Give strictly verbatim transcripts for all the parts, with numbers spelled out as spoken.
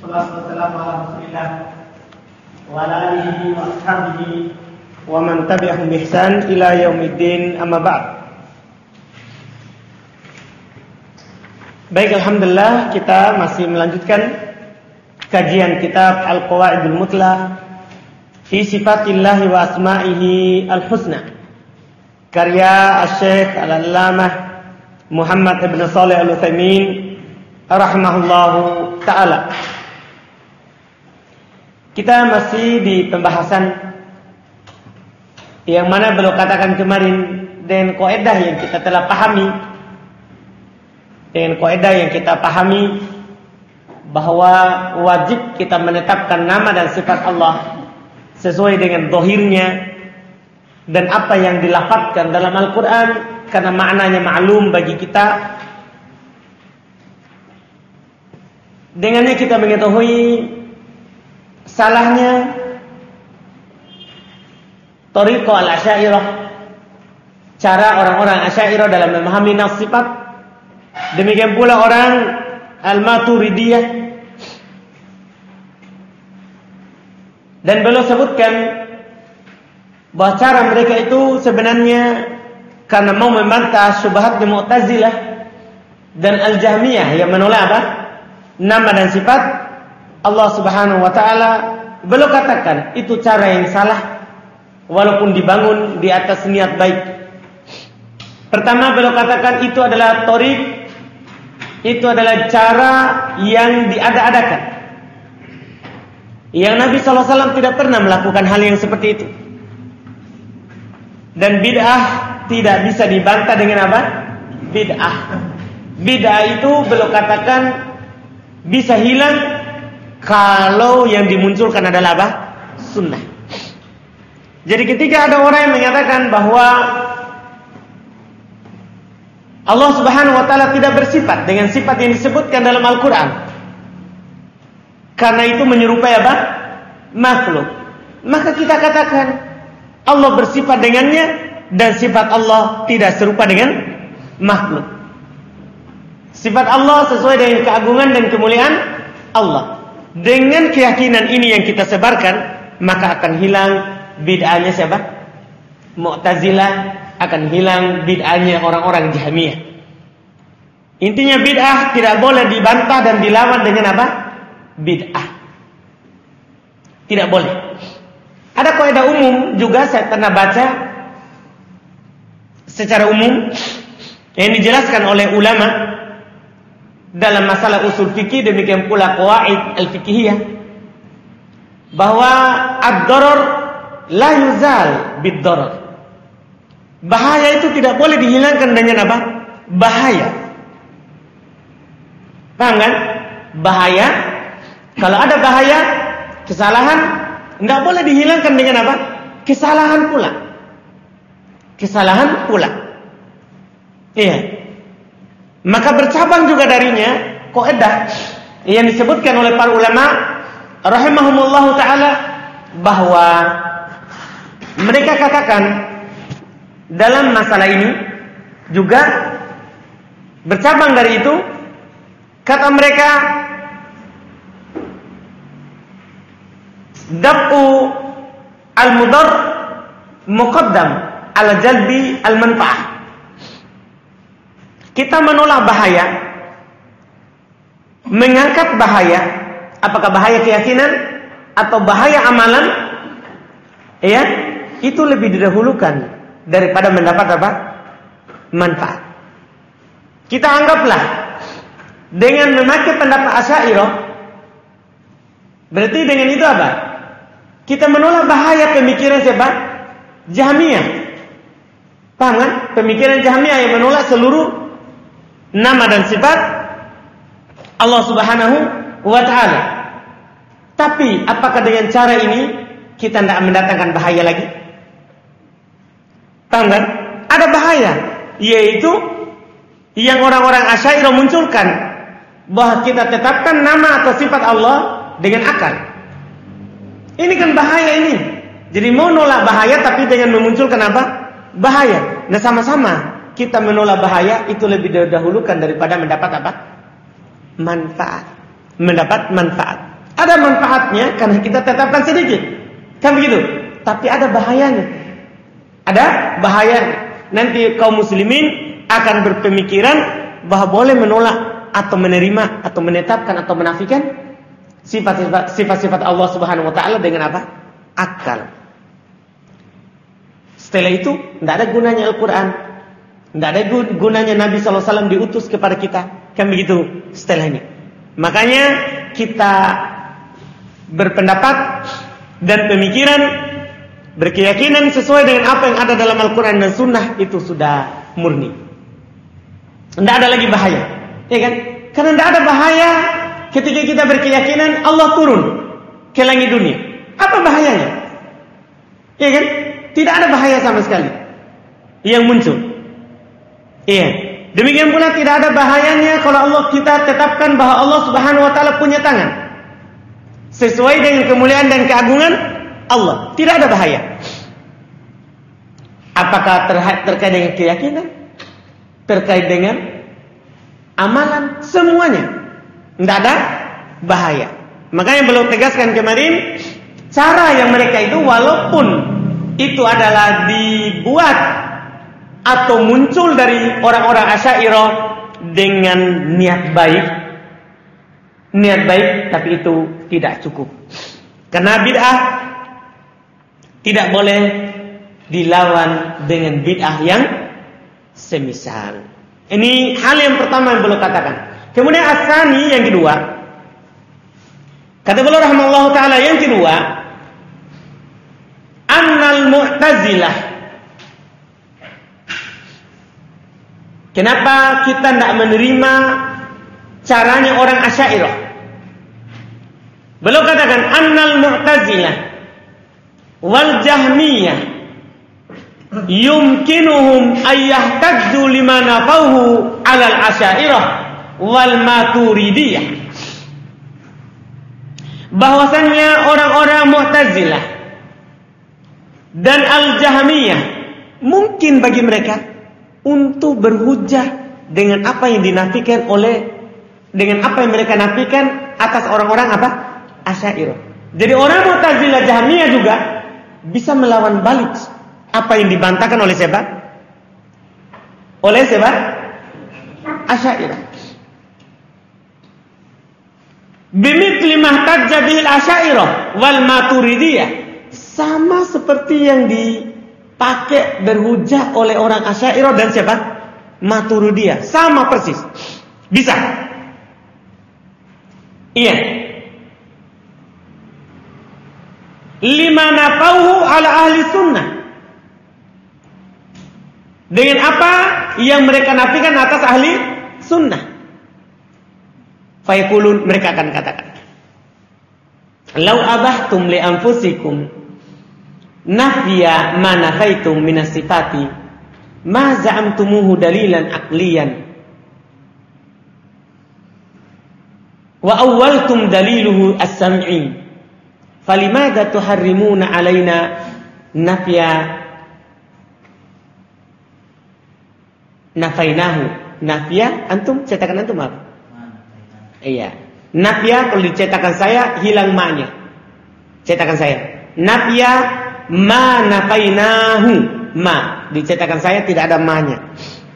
Wassalatu wassalamu ala Rasulillah wa ala alihi wa ashabihi wa man tabi'ahum bi ihsan ila yaumiddin, amma ba'd. Baik, alhamdulillah kita masih melanjutkan kajian kitab Al-Qawaidul Mutlah fi Sifatillahi wa Asma'ihi Al-Husna, karya Asy-Syaikh Al-Allamah Muhammad ibn Shalih Al-Utsaimin rahimahullahu taala. Kita masih di pembahasan yang mana beliau katakan kemarin dengan kaidah yang kita telah pahami, dengan kaidah yang kita pahami bahwa wajib kita menetapkan nama dan sifat Allah sesuai dengan zahirnya dan apa yang dilafadzkan dalam Al-Quran, karena maknanya maklum bagi kita. Dengannya kita mengetahui salahnya Thariqah al-Asy'ariyah, cara orang-orang Asy'ariyah dalam memahami nas sifat. Demikian pula orang Al-Maturidiyah. Dan beliau sebutkan bahwa cara mereka itu sebenarnya karena mau membantah syubhatnya Mu'tazilah dan Al-Jahmiyah yang menolak apa? Nama dan sifat Allah Subhanahu wa taala. Beliau katakan itu cara yang salah walaupun dibangun di atas niat baik. Pertama, beliau katakan itu adalah thariq, itu adalah cara yang diada-adakan, yang Nabi sallallahu alaihi wasallam tidak pernah melakukan hal yang seperti itu. Dan bid'ah tidak bisa dibantah dengan apa? Bid'ah. Bid'ah itu beliau katakan bisa hilang kalau yang dimunculkan adalah apa? Sunnah. Jadi ketika ada orang yang menyatakan bahwa Allah Subhanahu wa taala tidak bersifat dengan sifat yang disebutkan dalam Al-Quran, karena itu menyerupai apa? Makhluk, maka kita katakan Allah bersifat dengannya dan sifat Allah tidak serupa dengan makhluk. Sifat Allah sesuai dengan keagungan dan kemuliaan Allah. Dengan keyakinan ini yang kita sebarkan, maka akan hilang bid'ahnya siapa? Mu'tazilah, akan hilang bid'ahnya orang-orang Jahmiyah. Intinya bid'ah tidak boleh dibantah dan dilawan dengan apa? Bid'ah. Tidak boleh. Ada kaidah umum juga saya pernah baca secara umum yang dijelaskan oleh ulama dalam masalah usul fikih, demikian pula qawaid al-fiqhiyah, bahwa ad-darar la yuzal bid-darar. Bahaya itu tidak boleh dihilangkan dengan apa? Bahaya. Paham kan? Bahaya, kalau ada bahaya, kesalahan, tidak boleh dihilangkan dengan apa? Kesalahan pula. Kesalahan pula. Iya. Maka bercabang juga darinya kaidah yang disebutkan oleh para ulama rahimahumullahu taala, bahwa mereka katakan dalam masalah ini juga bercabang dari itu, kata mereka daf'u al-mudar muqaddam ala jalbi al-manfa'ah. Kita menolak bahaya, mengangkat bahaya, apakah bahaya keyakinan atau bahaya amalan, ya, itu lebih didahulukan daripada mendapat apa? Manfaat. Kita anggaplah dengan memakai pendapat Asy'ariyah, berarti dengan itu apa? Kita menolak bahaya pemikiran siapa? Jahmiyah. Paham kan? Pemikiran Jahmiyah yang menolak seluruh nama dan sifat Allah Subhanahu wa ta'ala. Tapi apakah dengan cara ini kita tidak mendatangkan bahaya lagi? Paham kan? Ada bahaya, yaitu yang orang-orang Asy'ariyah munculkan, bahwa kita tetapkan nama atau sifat Allah dengan akal. Ini kan bahaya ini. Jadi mau nolak bahaya tapi dengan memunculkan apa? Bahaya. Nah, sama-sama kita menolak bahaya itu lebih didahulukan daripada mendapat apa? Manfaat. Mendapat manfaat. Ada manfaatnya karena kita tetapkan sedikit. Kan begitu? Tapi ada bahayanya. Ada bahayanya. Nanti kaum muslimin akan berpemikiran bahwa boleh menolak atau menerima atau menetapkan atau menafikan sifat-sifat sifat-sifat Allah Subhanahu wa taala dengan apa? Akal. Setelah itu tidak ada gunanya Al-Quran, tidak ada gunanya Nabi shallallahu alaihi wasallam diutus kepada kita. Kan begitu setelah ini. Makanya kita berpendapat dan pemikiran berkeyakinan sesuai dengan apa yang ada dalam Al-Quran dan Sunnah itu sudah murni. Tidak ada lagi bahaya, ya kan? Karena tidak ada bahaya ketika kita berkeyakinan Allah turun ke langit dunia. Apa bahayanya? Ya kan? Tidak ada bahaya sama sekali yang muncul. Iya. Demikian pula tidak ada bahayanya kalau Allah kita tetapkan bahwa Allah Subhanahu wa taala punya tangan. Sesuai dengan kemuliaan dan keagungan Allah. Tidak ada bahaya. Apakah terkait dengan keyakinan? Terkait dengan amalan? Semuanya. Tidak ada bahaya. Makanya belum tegaskan kemarin, cara yang mereka itu walaupun itu adalah dibuat atau muncul dari orang-orang Asy'ariyah dengan niat baik, niat baik, tapi itu tidak cukup. Karena bid'ah tidak boleh dilawan dengan bid'ah yang semisal. Ini hal yang pertama yang perlu katakan. Kemudian asani yang kedua, kata beliau rahimahullah taala yang kedua, annal mu'tazilah. Kenapa kita tidak menerima caranya orang Asy'ariyah? Beliau katakan annal mu'tazilah wal jahmiyah yumkinuhum ayyahtajju lima nafahu 'ala al-asy'ariyah wal maturidiyah. Bahwasannya orang-orang Mu'tazilah dan Al-Jahmiyah mungkin bagi mereka untuk berhujjah dengan apa yang dinafikan oleh dengan apa yang mereka nafikan atas orang-orang apa? Asy'ariyah. Jadi orang Mu'tazilah Jahmiyah juga bisa melawan balik apa yang dibantahkan oleh siapa? Oleh siapa? Asy'ariyah. Bimithli mahtajja bihil Asy'ariyah wal Maturidiyah. Sama seperti yang dipakai berhujjah oleh orang Asy'ariyah dan siapa? Maturidiyah. Sama persis. Bisa. Iya. Lima nafauhu ala ahli sunnah. Dengan apa yang mereka nafikan atas ahli sunnah. Fayaqulun, mereka akan katakan, lau abahtum li anfusikum nafya ma nafaitum minas sifati ma za'amtumuhu dalilan aqliyan wa awwaltum daliluhu as-sam'i falimada tuharrimuna alaina nafya nafainahu. Nafya antum cetakan antum apa? Iya. Nafya kalau dicetakan saya hilang ma-nya. Cetakan saya. Nafya ma nafainahu. Ma dicetakan saya tidak ada ma-nya.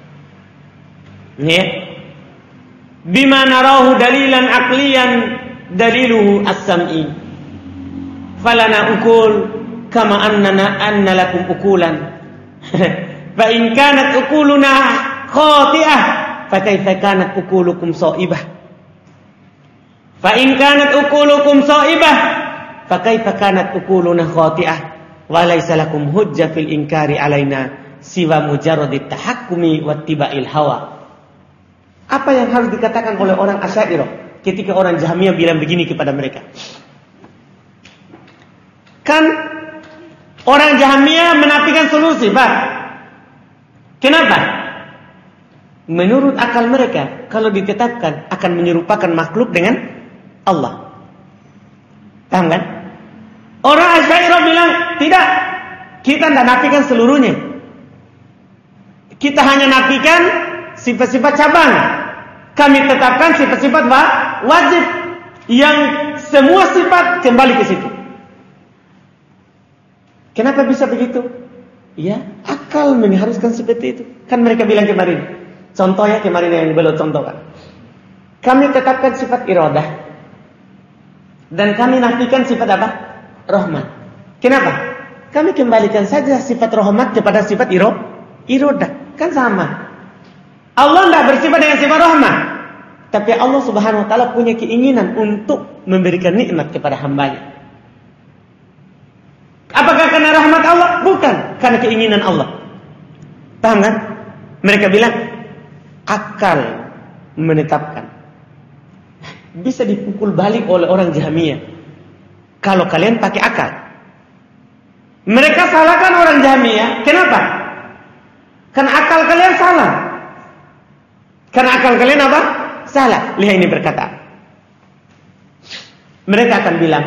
Ya. Bima narahu dalilan aqliyan daliluhu as-sam'i. Falana ukul kama annana anna lakum ukulan. Fa in kanat ukuluna khati'ah fa kaifa kanat ukulukum sha'ibah. Fa in kanat ukulukum sha'ibah fa kaifa kanat ukuluna khati'ah wa laysa lakum hujjah fil inkari alaina siwa mujarradit tahakkumi wattiba'il hawa. Apa yang harus dikatakan oleh orang Asy'ariyah ketika orang Jahmiyah bilang begini kepada mereka? Kan orang Jahmiyah menafikan solusi, Pak. Kenapa? Menurut akal mereka, kalau ditetapkan akan menyerupakan makhluk dengan Allah. Paham kan? Orang Asy'ariyah bilang, tidak. Kita tidak nafikan seluruhnya. Kita hanya nafikan sifat-sifat cabang. Kami tetapkan sifat-sifat wajib. Yang semua sifat kembali ke situ. Kenapa bisa begitu? Ya, akal mengharuskan seperti itu. Kan mereka bilang kemarin, contohnya kemarin yang belum contohkan. Kami tetapkan sifat iradah dan kami nafikan sifat apa? Rahmat. Kenapa? Kami kembalikan saja sifat rahmat kepada sifat iro, iradah. Kan sama. Allah tidak bersifat dengan sifat rahmat, tapi Allah Subhanahu wa taala punya keinginan untuk memberikan nikmat kepada hambanya. Apakah karena rahmat Allah? Bukan, karena keinginan Allah. Paham kan? Mereka bilang akal menetapkan. Bisa dipukul balik oleh orang Jahmiyah kalau kalian pakai akal. Mereka salahkan orang Jahmiyah. Kenapa? Karena akal kalian salah. Karena akal kalian apa? Salah. Lihat ini perkataan. Mereka akan bilang,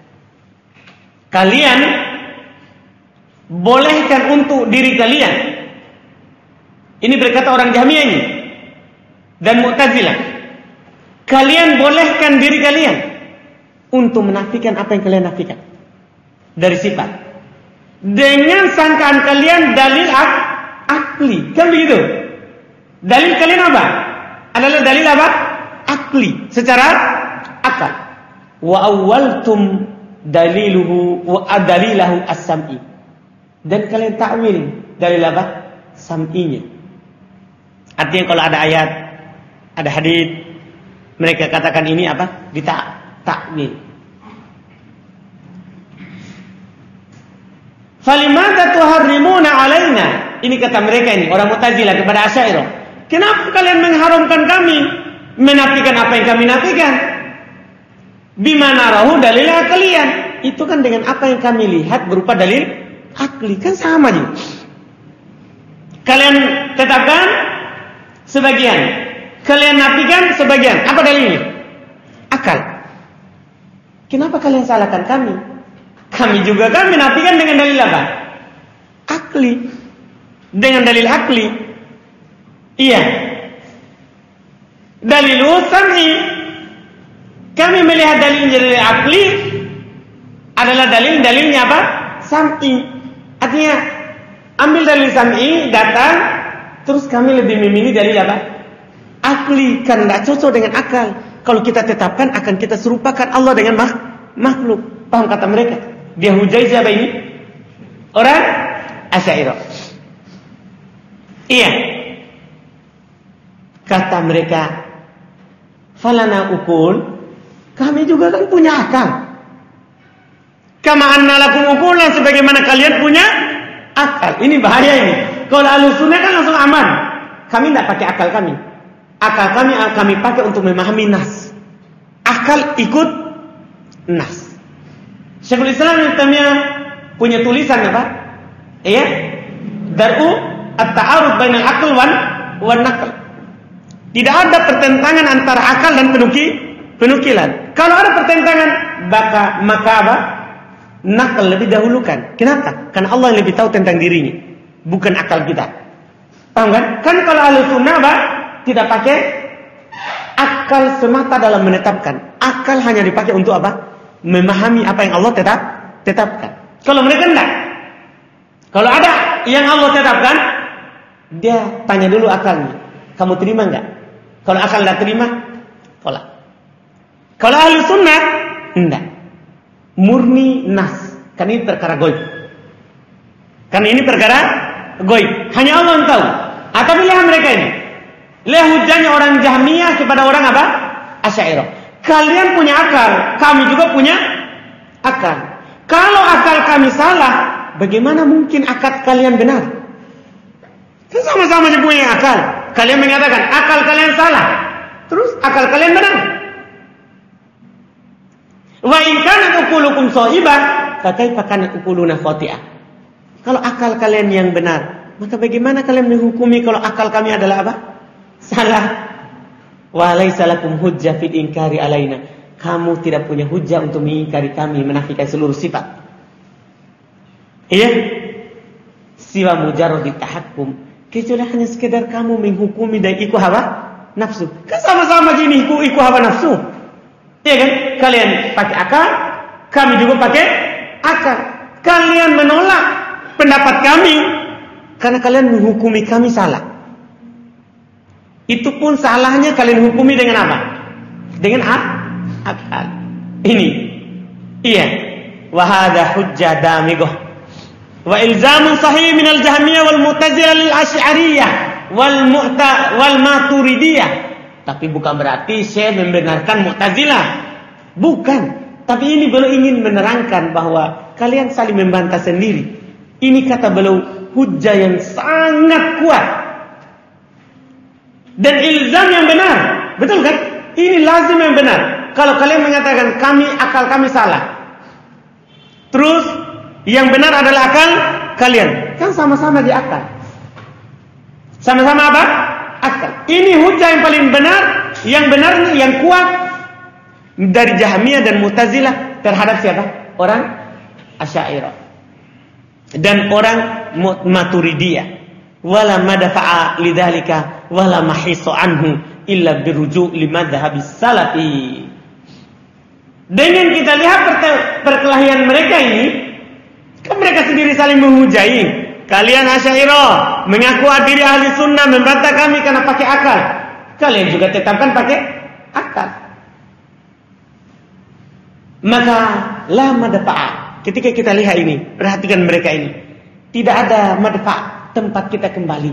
kalian bolehkan untuk diri kalian. Ini berkata orang Jahmiyah ini dan Mu'tazilah. Kalian bolehkan diri kalian untuk menafikan apa yang kalian nafikan dari sifat, dengan sangkaan kalian dalil ak akli. Kan begitu? Dalil kalian apa? Adalah dalil apa? Akli, secara akal. Wa awwaltum daliluhu wa adalilahu as-sam'i. Dan kalian takwil dalil apa? Sam'inya. Artinya kalau ada ayat, ada hadis, mereka katakan ini apa? Ditakwil. Falimata tuharrimuna alaina. Ini kata mereka ini, orang Mu'tazilah kepada Asy'ariyah. Kenapa kalian mengharamkan kami menafikan apa yang kami nafikan? Bima narahu dalil aklian. Itu kan dengan apa yang kami lihat berupa dalil akli, kan sama juga. Kalian tetapkan sebagian, kalian nafikan sebagian. Apa dalilnya? Akal. Kenapa kalian salahkan kami? Kami juga kami nafikan dengan dalil apa? Akli. Dengan dalil akli. Iya. Dalil sam'i. Kami melihat dalilnya dari akli adalah dalil-dalilnya apa? Sam'i. Artinya ambil dalil sam'i, datang, terus kami lebih memilih dalil apa? Akli, kan tidak cocok dengan akal. Kalau kita tetapkan akan kita serupakan Allah dengan mak makhluk. Paham kata mereka? Dia hujai siapa ini? Orang Asy'ariyah. Iya. Kata mereka, falana ukul, kami juga kan punya akal. Kama anna lakum ukulan, sebagaimana kalian punya akal. Ini bahaya ini. Kalau Ahlussunnah kan langsung aman. Kami tidak pakai akal kami. Akal kami kami pakai untuk memahami nas. Akal ikut nas. Syekhul Islam Ibnu Taimiyah punya tulisan apa? Iya. Dar'u at-ta'arud bainal aql wan wan naql. Tidak ada pertentangan antara akal dan penuki, penukilan. Kalau ada pertentangan, maka maka apa? Nakal lebih dahulukan. Kenapa? Karena Allah yang lebih tahu tentang dirinya, bukan akal kita. Paham kan? Kan kalau Ahlussunnah apa? Tidak pakai akal semata dalam menetapkan. Akal hanya dipakai untuk apa? Memahami apa yang Allah tetap tetapkan. Kalau mereka tidak. Kalau ada yang Allah tetapkan, dia tanya dulu akalnya. Kamu terima enggak? Kalau akal tidak terima, tolak. Kalau Ahlussunnah enggak. Murni nas. Kan ini perkara goib. Kan ini perkara goib. Hanya Allah yang tahu. Ah, tapi lihat mereka ini. Lihat hujahnya orang Jahmiyah kepada orang apa? Asy'ariyah. Kalian punya akal, kami juga punya akal. Kalau akal kami salah, bagaimana mungkin akal kalian benar? Kan sama-sama punya akal. Kalian mengatakan akal kalian salah, terus akal kalian benar. Wa in kanat uqulukum shahibah, fa kaifa kanat uquluna khati'ah. Kalau akal kalian yang benar, maka bagaimana kalian menghukumi kalau akal kami adalah apa? Salah. Wa laisa lakum hujjah fil inkari alaina. Kamu tidak punya hujjah untuk mengingkari kami, menafikan seluruh sifat. Iya? Siwa mujarrad tahakkum. Kecuali hanya sekedar kamu menghukumi dan ikut hawa nafsu. Kan sama-sama gini ikut ikut hawa nafsu. Iya kan? Kalian pakai akal, kami juga pakai akal. Kalian menolak pendapat kami karena kalian menghukumi kami salah. Itu pun salahnya kalian hukumi dengan apa? Dengan akal. Ini. Iya. Wa hadha hujjah damighah. Wa ilzamun sahih min al-Jahmiyah wal Mu'tazilah lil Asy'ariyah wal Mu'ta wal Maturidiyah. Tapi bukan berarti saya membenarkan Mu'tazilah. Bukan. Tapi ini beliau ingin menerangkan bahwa kalian saling membantah sendiri. Ini kata beliau hujjah yang sangat kuat. Dan ilzam yang benar. Betul kan? Ini lazim yang benar. Kalau kalian mengatakan kami, akal kami salah. Terus yang benar adalah akal kalian. Kan sama-sama di akal. Sama-sama apa? Akal. Ini hujjah yang paling benar. Yang benar, yang kuat dari Jahmiyah dan Mu'tazilah terhadap siapa? Orang Asy'ariyah dan orang Maturidiyah. Wala madafa'a lidzalika wala mahisu anhu illa biruju' li madhhabis salafi. Dengan kita lihat perkelahian mereka ini, kan mereka sendiri saling menghujai. Kalian Asy'ariyah mengaku diri ahli sunnah, membantah kami karena pakai akal. Kalian juga tetapkan pakai akal. Maka la madfa'a. Ketika kita lihat ini, perhatikan mereka ini. Tidak ada madfa', tempat kita kembali.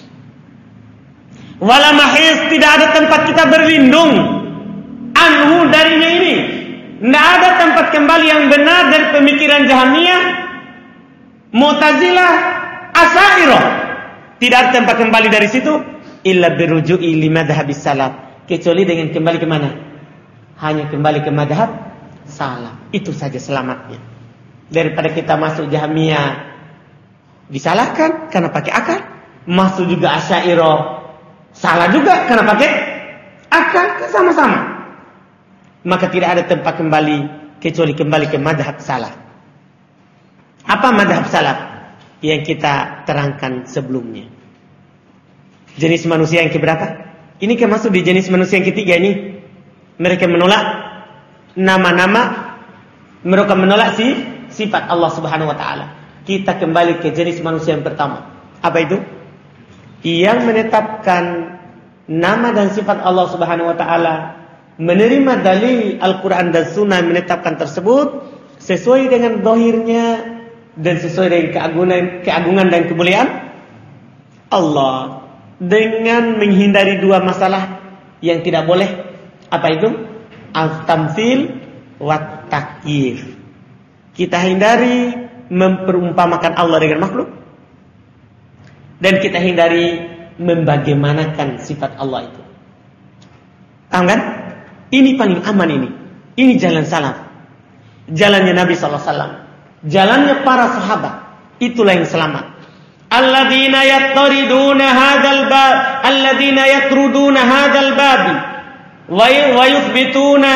Wala mahis, tidak ada tempat kita berlindung. Anhu darinya ini. Tidak ada tempat kembali yang benar dari pemikiran Jahmiyah, Mu'tazilah, Asy'ariyah. Tidak ada tempat kembali dari situ illa biruju'i li madhhabis salaf, kecuali dengan kembali ke mana? Hanya kembali ke madhab salaf. Itu saja selamatnya. Daripada kita masuk Jahmiyah disalahkan karena pakai akal, masuk juga Asy'ariyah salah juga karena pakai akal, sama-sama. Maka tidak ada tempat kembali kecuali kembali ke madhab salaf. Apa madhab salaf? Yang kita terangkan sebelumnya. Jenis manusia yang keberapa? Ini kan masuk di jenis manusia yang ketiga ini. Mereka menolak nama-nama, mereka menolak si sifat Allah Subhanahu wa taala. Kita kembali ke jenis manusia yang pertama. Apa itu? Yang menetapkan nama dan sifat Allah Subhanahu wa taala, menerima dalil Al-Quran dan Sunnah menetapkan tersebut sesuai dengan zahirnya dan sesuai dengan keagungan, keagungan dan kemuliaan Allah, dengan menghindari dua masalah yang tidak boleh. Apa itu? Al-tamtsil wa takyif. Kita hindari memperumpamakan Allah dengan makhluk, dan kita hindari membagaimanakan sifat Allah itu. Paham kan? Ini paling aman ini. Ini jalan salaf. Jalannya Nabi sallallahu alaihi wasallam. Jalannya para sahabat. Itulah yang selamat. Alladzina yattariduna hadzal bab, alladzina yatruduna hadzal bab wa yuthbituna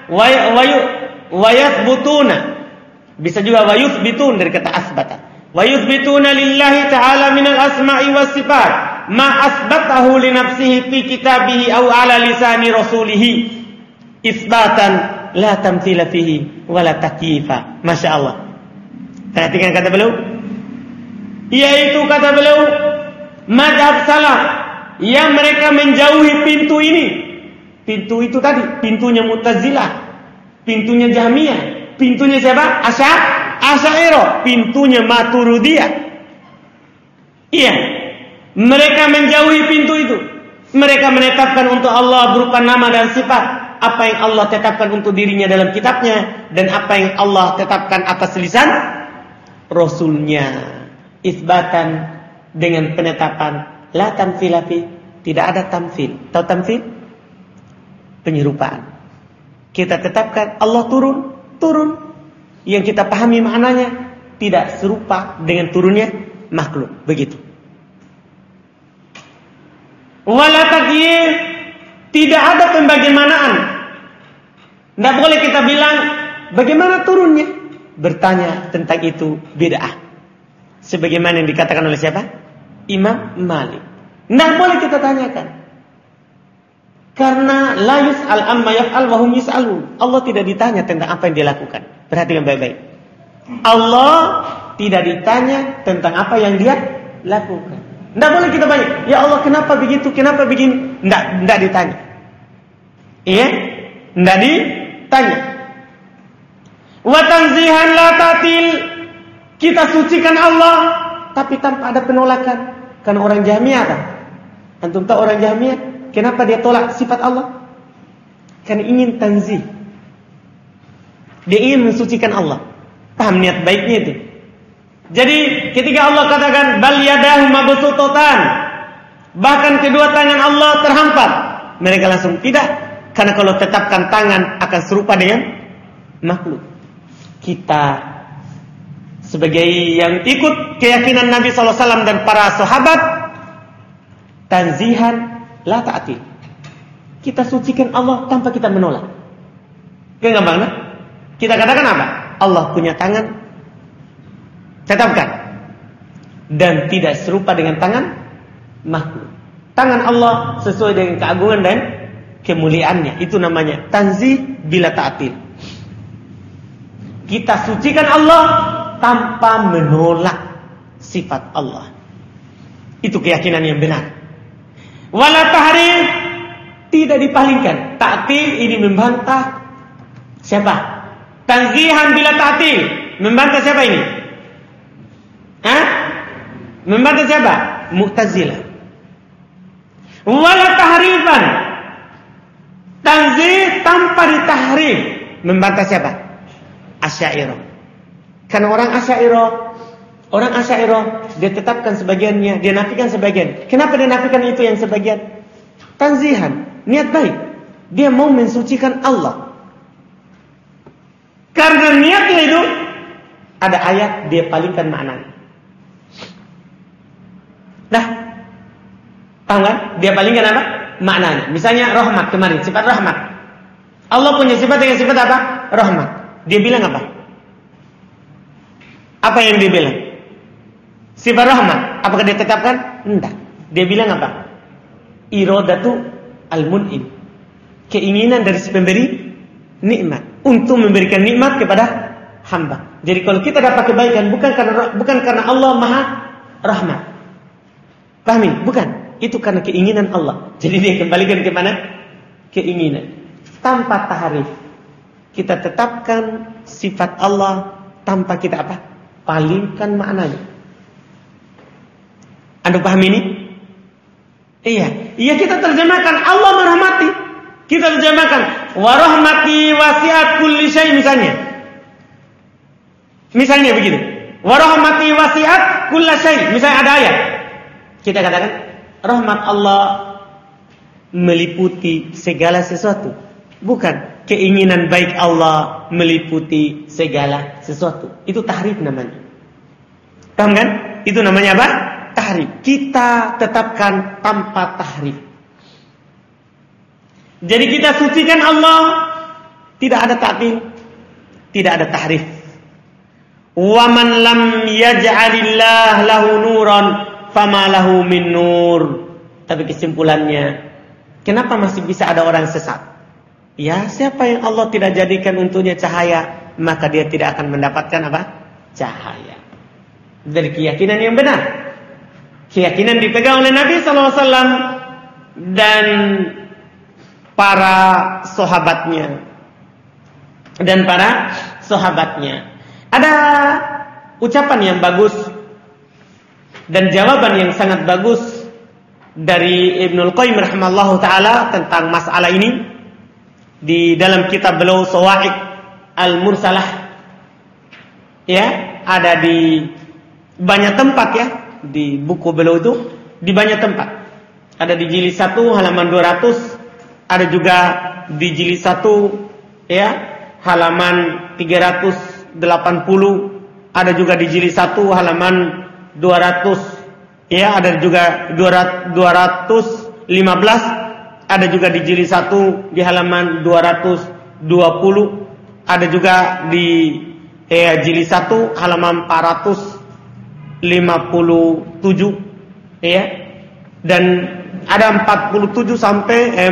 wa yathbutuna. Bisa juga wa yuthbitun dari kata asbata. Wa yuthbituna lillahi ta'ala minal asma'i was sifat ma asbatahu li nafsihi fi kitabihi aw ala lisani rasulihi isbatan la tamthila fihi wala takyifa. Masya Allah. Perhatikan kata beliau, yaitu kata beliau madhab salaf yang mereka menjauhi pintu ini. Pintu itu tadi, pintunya Mu'tazilah, pintunya Jahmiyah, pintunya siapa? Asy'ariyah, pintunya Maturidiyah. Iya, mereka menjauhi pintu itu. Mereka menetapkan untuk Allah berupa nama dan sifat apa yang Allah tetapkan untuk dirinya dalam kitabnya, dan apa yang Allah tetapkan atas lisan Rasulnya. Isbatan dengan penetapan, la tamthila fi, tidak ada tamthil. Tahu tamthil? Penyerupaan. Kita tetapkan Allah turun, turun. Yang kita pahami maknanya tidak serupa dengan turunnya makhluk. Begitu. Wala takyif, tidak ada pembagaimanaan. Tidak boleh kita bilang bagaimana turunnya. Bertanya tentang itu bid'ah. Sebagaimana yang dikatakan oleh siapa? Imam Malik. Tidak boleh kita tanyakan. Karena la yus'al amma yaf'al wa hum yus'alun. Allah tidak ditanya tentang apa yang dia lakukan. Perhatikan baik-baik. Allah tidak ditanya tentang apa yang dia lakukan. Tidak boleh kita banyak, ya Allah kenapa begitu, kenapa begini. Tidak, tidak ditanya. Iya, tidak ditanya. Wa tanzihan la tatil. Kita sucikan Allah, tapi tanpa ada penolakan. Karena orang Jahmiyah kan? Antum tahu orang Jahmiyah? Kenapa dia tolak sifat Allah? Karena ingin tanzih. Dia ingin mensucikan Allah. Paham niat baiknya itu? Jadi ketika Allah katakan bal yadahu mabsuutatan, bahkan kedua tangan Allah terhampat, mereka langsung tidak, karena kalau tetapkan tangan akan serupa dengan makhluk. Kita sebagai yang ikut keyakinan Nabi sallallahu alaihi wasallam dan para sahabat, tanzihan la ta'til. Kita sucikan Allah tanpa kita menolak. Kan gampang nah? Kita katakan apa? Allah punya tangan, tetapkan, dan tidak serupa dengan tangan makhluk. Tangan Allah sesuai dengan keagungan dan kemuliaannya. Itu namanya tanzih bila ta'til. Kita sucikan Allah tanpa menolak sifat Allah. Itu keyakinan yang benar. Wala tahrif, tidak dipalingkan. Ta'til ini membantah siapa? Tanzihan bila ta'til, membantah siapa ini? Hah? Membantah siapa? Mu'tazilah. Wala tahrifan, tanzih tanpa ditahrif, membantah siapa? Asy'ariyah. Karena orang Asy'ariyah, orang Asy'ariyah dia tetapkan sebagiannya, dia nafikan sebagian. Kenapa dia nafikan itu yang sebagian? Tanzihan, niat baik. Dia mau mensucikan Allah. Karena niatnya itu ada ayat, dia palingkan maknanya. Nah, paham kan? Dia palingkan apa? Maknanya. Misalnya rahmat kemarin, sifat rahmat. Allah punya sifat dengan sifat apa? Rahmat. Dia bilang apa? Apa yang dia bilang? Sifat rahmat. Apakah dia tetapkan? Tidak. Dia bilang apa? Iradatu al-mun'im. Keinginan dari si pemberi nikmat untuk memberikan nikmat kepada hamba. Jadi kalau kita dapat kebaikan bukan karena bukan karena Allah Maha Rahmat. Pahami? Bukan. Itu karena keinginan Allah. Jadi dia kembalikan ke mana? Keinginan. Tanpa tahrif. Kita tetapkan sifat Allah tanpa kita apa? Palingkan maknanya. Anda paham ini? Iya. Iya, kita terjemahkan Allah merahmati. Kita terjemahkan wa rahmati wasi'at kulli syai misalnya. Misalnya begitu. Wa rahmati wasi'at kulli syai. Misalnya ada ayat. Kita katakan rahmat Allah meliputi segala sesuatu. Bukan keinginan baik Allah meliputi segala sesuatu. Itu tahrif namanya. Paham kan? Itu namanya apa? Tahrif. Kita tetapkan tanpa tahrif. Jadi kita sucikan Allah, tidak ada ta'til, tidak ada tahrif. Wa man lam yaj'alillah lahu nuran fama lahu min nur. Tapi kesimpulannya, kenapa masih bisa ada orang sesat? Ya, siapa yang Allah tidak jadikan untuknya cahaya, maka dia tidak akan mendapatkan apa? Cahaya. Dari keyakinan yang benar. Keyakinan dipegang oleh Nabi sallallahu alaihi wasallam dan para sahabatnya. Dan para sahabatnya. Ada ucapan yang bagus dan jawaban yang sangat bagus dari Ibnul Qayyim rahimallahu taala tentang masalah ini di dalam kitab beliau Shawa'iq Al-Mursalah. Ya, ada di banyak tempat ya, di buku beliau itu di banyak tempat. Ada di jilid satu halaman dua ratus, ada juga di jilid satu ya, halaman tiga ratus delapan puluh, ada juga di jilid satu halaman dua ratus ya, ada juga dua ratus lima belas, ada juga di jilid satu di halaman dua ratus dua puluh, ada juga di eh, jilid satu halaman empat ratus lima puluh tujuh ya, dan ada empat puluh tujuh sampai eh,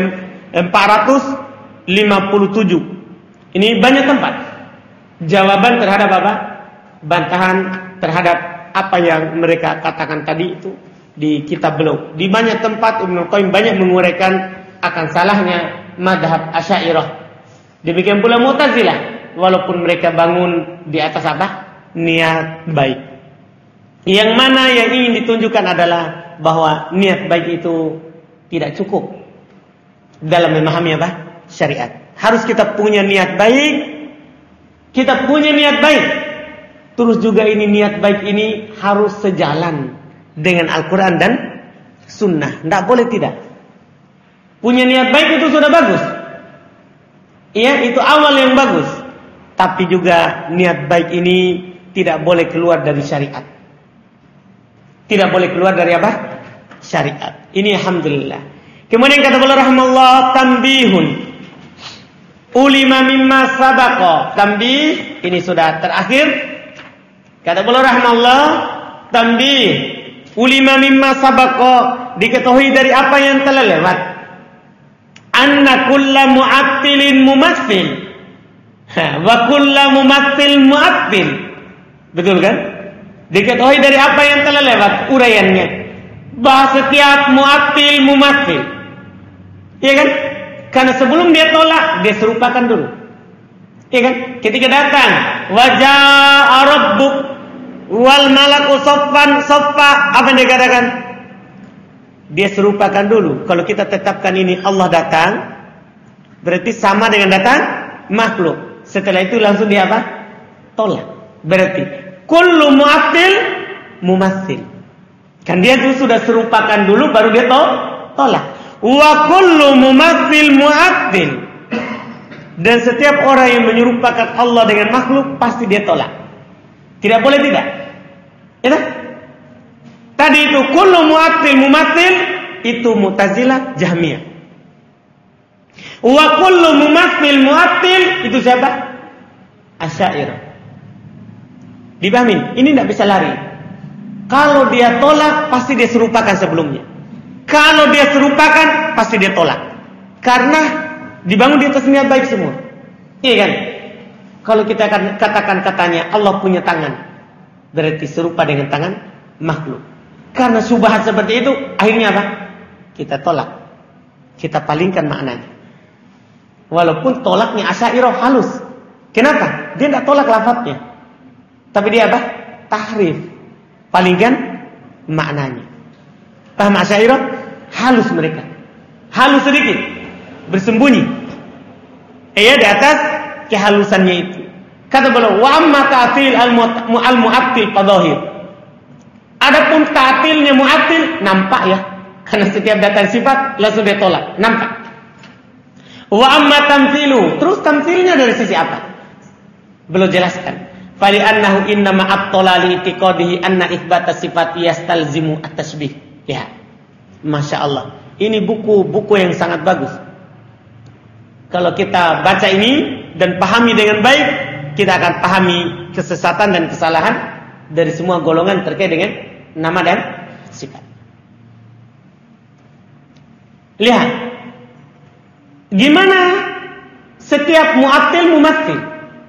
empat ratus lima puluh tujuh. Ini banyak tempat jawaban terhadap apa? Bantahan terhadap apa yang mereka katakan tadi itu di kitab beliau. Di banyak tempat Ibnu Qayyim banyak menguraikan akan salahnya madhab Asy'ariyah. Demikian pula Mu'tazilah, walaupun mereka bangun di atas apa? Niat baik. Yang mana yang ingin ditunjukkan adalah bahwa niat baik itu tidak cukup dalam memahami apa? Syariat. Harus kita punya niat baik. Kita punya niat baik. Terus juga ini niat baik ini harus sejalan dengan Al-Quran dan Sunnah. Tidak boleh tidak. Punya niat baik itu sudah bagus. Iya, itu awal yang bagus. Tapi juga niat baik ini tidak boleh keluar dari syariat. Tidak boleh keluar dari apa? Syariat. Ini alhamdulillah. Kemudian kata beliau rahimahullah, tanbihun ulima mimma sabaqa. Tanbih ini sudah terakhir. Kata beliau rahimahullah, tanbih ulima mimma sabaqa, diketahui dari apa yang telah lewat. Anna kulla mu'attilin mumatsil wa kulla mumatsil mu'attil. Betul kan? Diketahui dari apa yang telah lewat uraiannya bahwa setiap mu'attil mumatsil. Iya kan? Karena sebelum dia tolak, dia serupakan dulu. Iya kan? Ketika datang wajaa rabbuk wal malaku saffan saffa, apa yang dia katakan? Dia serupakan dulu. Kalau kita tetapkan ini Allah datang, berarti sama dengan datang makhluk. Setelah itu langsung dia apa? Tolak. Berarti kullu mu'attil mumatsil. Kan dia itu sudah serupakan dulu baru dia to tolak. Wa kullu mumatsil mu'attil. Dan setiap orang yang menyerupakan Allah dengan makhluk pasti dia tolak. Tidak boleh tidak. Ya tak? Tadi itu kullu mu'attil mumatsil itu Mu'tazilah Jahmiyah. Wa kullu mumatsil mu'attil itu siapa? Asy'ariyah. Dipahami? Ini tidak bisa lari. Kalau dia tolak pasti dia serupakan sebelumnya. Kalau dia serupakan pasti dia tolak. Karena dibangun di atas niat baik semua. Iya kan? Kalau kita akan katakan katanya Allah punya tangan, berarti serupa dengan tangan makhluk. Karena syubhat seperti itu, akhirnya apa? Kita tolak. Kita palingkan maknanya. Walaupun tolaknya Asy'ariyah halus. Kenapa? Dia tidak tolak lafadznya. Tapi dia apa? Tahrif. Palingkan maknanya. Paham Asy'ariyah? Halus mereka. Halus sedikit. Bersembunyi. Iya, di atas kehalusannya itu. Kata beliau, wa amma ta'til al-mu'attil fadhahir. Adapun ta'tilnya mu'attil nampak ya. Karena setiap datang sifat langsung dia tolak, nampak. Wa amma tamthilu, terus tamtsilnya dari sisi apa? Belum jelaskan. Fali annahu inna ma'attala li i'tiqadihi anna itsbata sifat yastalzimu at-tashbih. Ya. Masya Allah. Ini buku-buku yang sangat bagus. Kalau kita baca ini dan pahami dengan baik, kita akan pahami kesesatan dan kesalahan dari semua golongan terkait dengan nama dan sifat. Lihat, gimana setiap mu'attil mumatsil.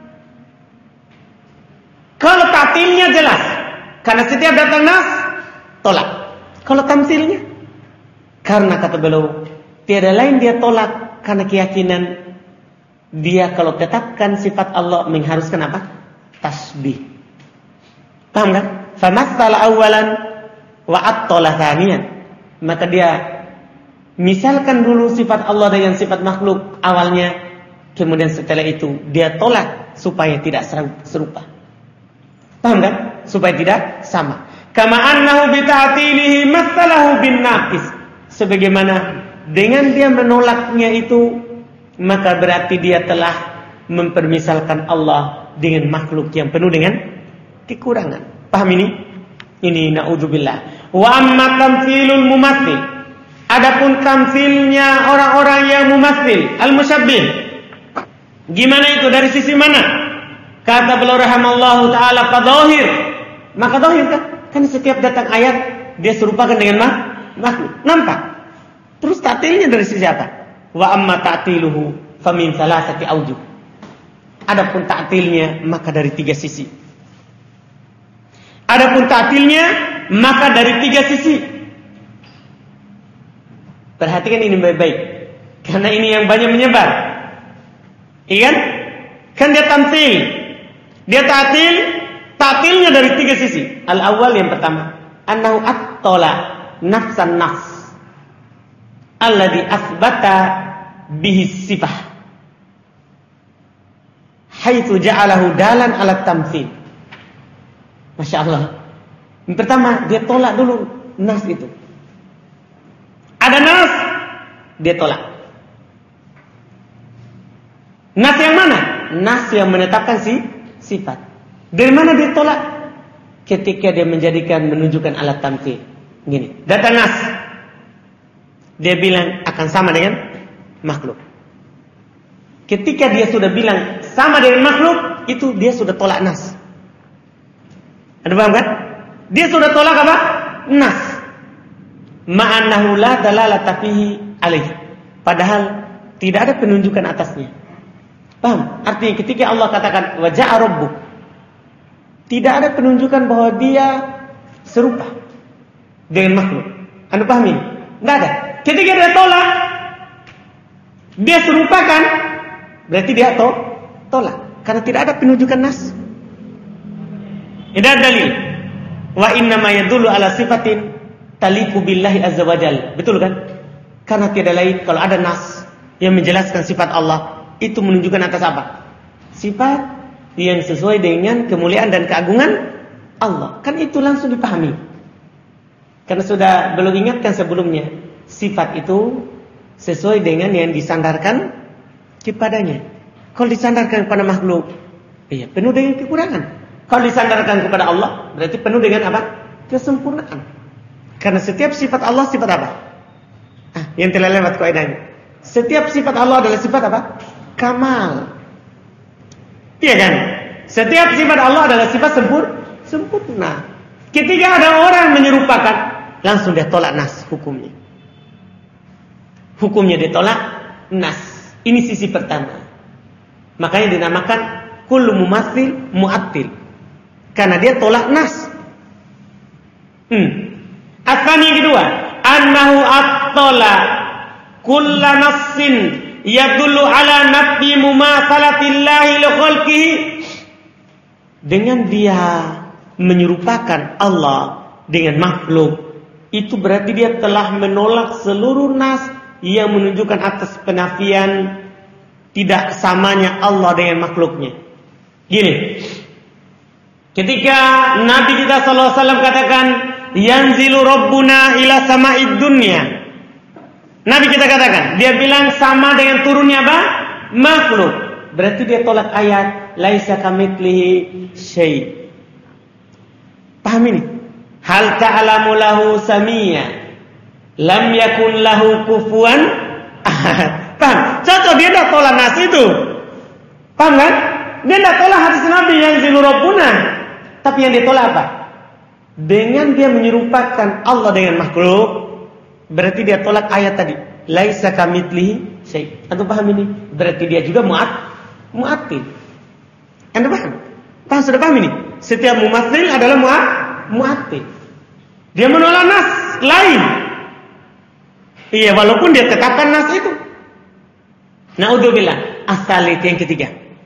Kalau ta'tilnya jelas, karena setiap datang nas tolak. Kalau tamtsilnya, karena kata beliau tiada lain dia tolak karena keyakinan dia kalau tetapkan sifat Allah mengharuskan apa? Tasbih. Paham kan? Famatsala awalan wa attala thaniyan. Maka dia misalkan dulu sifat Allah dengan sifat makhluk awalnya, kemudian setelah itu dia tolak supaya tidak serupa. Paham kan? Supaya tidak sama. Kama annahu bi ta'tilihi matsalahu bin naqis. Sebagaimana dengan dia menolaknya itu, maka berarti dia telah mempermisalkan Allah dengan makhluk yang penuh dengan kekurangan. Paham ini? Ini na'udzubillah. Wa amma tamtsilul mumatsil. Adapun tamtsilnya orang-orang yang mumatsil, al-musyabbih. Gimana itu? Dari sisi mana? Kata beliau rahimallahu taala fadhahir. Maka zahir kan? Kan setiap datang ayat dia serupakan dengan makhluk. Nampak? Terus ta'tilnya dari sisi apa? Wa amma ta'tiluhu famin thalathati aujuh. Adapun ta'tilnya maka dari tiga sisi. Adapun ta'tilnya maka dari tiga sisi. Perhatikan ini baik-baik, karena ini yang banyak menyebar. Iya kan? Kan dia tamtil, dia ta'til, ta'tilnya dari tiga sisi. Al-awwal yang pertama, annahu at-tola nafsan nafs alladhi asbata bihi sifah haitsu ja'alahu dalan ala tamthil. Masya Allah. Yang pertama, dia tolak dulu nas itu. Ada nas, dia tolak. Nas yang mana? Nas yang menetapkan si sifat. Dari mana dia tolak? Ketika dia menjadikan menunjukkan alat tamthil. Gini, datang nas, dia bilang akan sama dengan makhluk. Ketika dia sudah bilang sama dengan makhluk, itu dia sudah tolak nas. Ada paham kan? Dia sudah tolak apa? Nas. Ma'annahu la dalalata fihi alaihi. Padahal tidak ada penunjukan atasnya. Paham? Artinya ketika Allah katakan wa ja'a rabbuk, tidak ada penunjukan bahwa dia serupa dengan makhluk. Anda pahami? Enggak ada. Ketika dia tolak, dia serupakan, berarti dia to, tolak. Karena tidak ada penunjukan nas. Ini ada dalil. Wa inna ma yadullu ala sifatin taliqu billahi azza wajal. Betul kan? Karena tiada lain kalau ada nas yang menjelaskan sifat Allah, itu menunjukkan atas apa? Sifat yang sesuai dengan kemuliaan dan keagungan Allah. Kan itu langsung dipahami. Karena sudah belum ingatkan sebelumnya, sifat itu sesuai dengan yang disandarkan kepadanya. Kalau disandarkan kepada makhluk, iya, penuh dengan kekurangan. Kalau disandarkan kepada Allah, berarti penuh dengan apa? Kesempurnaan. Karena setiap sifat Allah sifat apa? Ah, yang telah lewat kaidahnya. Setiap sifat Allah adalah sifat apa? Kamal. Iya kan? Setiap sifat Allah adalah sifat sempur, sempurna. Ketika ada orang menyerupakan, langsung dia tolak nas hukumnya. Hukumnya ditolak nas. Ini sisi pertama. Makanya dinamakan kullu mumatsil mu'attil. Karena dia tolak nas. Hmm. Asal yang kedua, annahu at-tola kulla nassin yadullu ala nafi mumatsalatillahi li khalqihi. Dengan dia menyerupakan Allah dengan makhluk, itu berarti dia telah menolak seluruh nas yang menunjukkan atas penafian tidak samanya Allah dengan makhluknya. Gini, ketika Nabi kita sallallahu alaihi wasallam katakan yanzilu rabbuna ila sama'id dunya, Nabi kita katakan, dia bilang sama dengan turunnya apa? Makhluk. Berarti dia tolak ayat laisa kamitslihi syai'. Paham ini? Hal ta'lamu lahu samia lam yakun lahu kufuwan ahad. Paham? Contoh dia dah tolak nas itu. Paham kan? Dia dah tolak hadis Nabi yang zilu rabbuna. Tapi yang dia tolak apa? Dengan dia menyerupakan Allah dengan makhluk, berarti dia tolak ayat tadi. Laisa kamitslihi syai'. Anda paham ini? Berarti dia juga mu'at mu'attil. Anda paham? Paham sudah paham ini? Setiap mu'attil adalah mu'at mu'attil. Dia menolak nas lain. Iya, walaupun dia tetapkan nas itu. Na'udzubillah. Asal itu yang ketiga.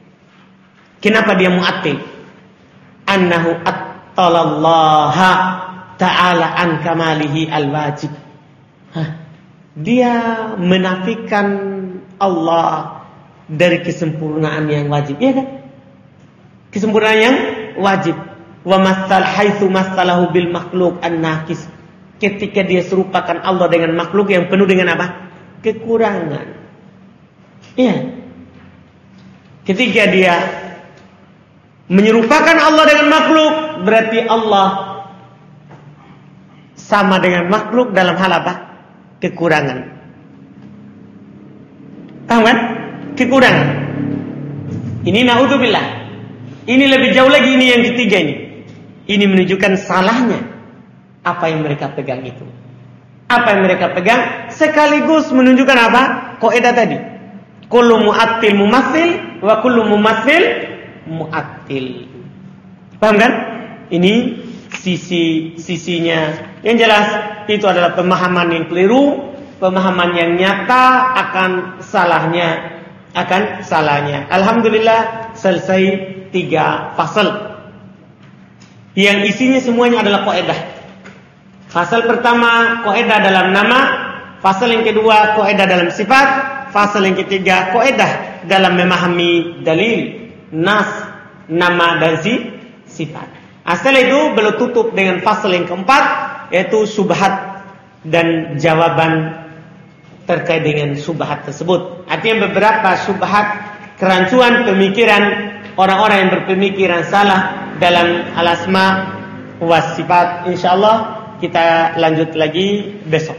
Kenapa dia mu'attil? Annahu at-talallaha ta'ala an kamalihi al-wajib. Hah. Dia menafikan Allah dari kesempurnaan yang wajib. Iya kan? Kesempurnaan yang wajib. Wa masal haitsu masalahu bil makhluk an-naqis. Ketika dia serupakan Allah dengan makhluk yang penuh dengan apa? Kekurangan. Iya. Ketika dia menyerupakan Allah dengan makhluk, berarti Allah sama dengan makhluk dalam hal apa? Kekurangan. Paham kan? Kekurangan. Ini na'udzubillah. Ini lebih jauh lagi, ini yang ketiga ini. Ini menunjukkan salahnya apa yang mereka pegang itu. Apa yang mereka pegang sekaligus menunjukkan apa? kaidah tadi. Kullu mu'attil mumassil wa kullu mumassil mu'attil. Paham kan? Ini sisi sisinya. Yang jelas itu adalah pemahaman yang keliru, pemahaman yang nyata akan salahnya, akan salahnya. Alhamdulillah selesai tiga fasal. Yang isinya semuanya adalah kaidah. Fasal pertama kaidah dalam nama, fasal yang kedua kaidah dalam sifat, fasal yang ketiga kaidah dalam memahami dalil, nas, nama dan si, sifat. Asal itu belum tutup dengan fasal yang keempat, yaitu syubhat dan jawaban terkait dengan syubhat tersebut. Artinya beberapa syubhat, kerancuan pemikiran orang-orang yang berpemikiran salah dalam al-asma wa sifat. Insyaallah kita lanjut lagi besok.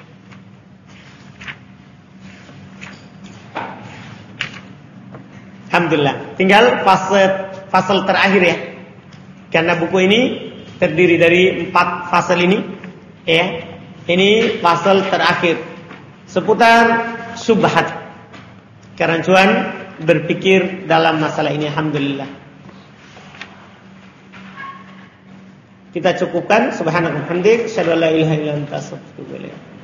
Alhamdulillah. Tinggal fase fasal terakhir ya. Karena buku ini terdiri dari empat fasal ini, ya. Ini fasal terakhir seputar syubhat, kerancuan berpikir dalam masalah ini. Alhamdulillah. Kita cukupkan. Subhanallah, hamdik, asyhadu an la ilaha illa anta, astaghfiruka wa atubu ilaik.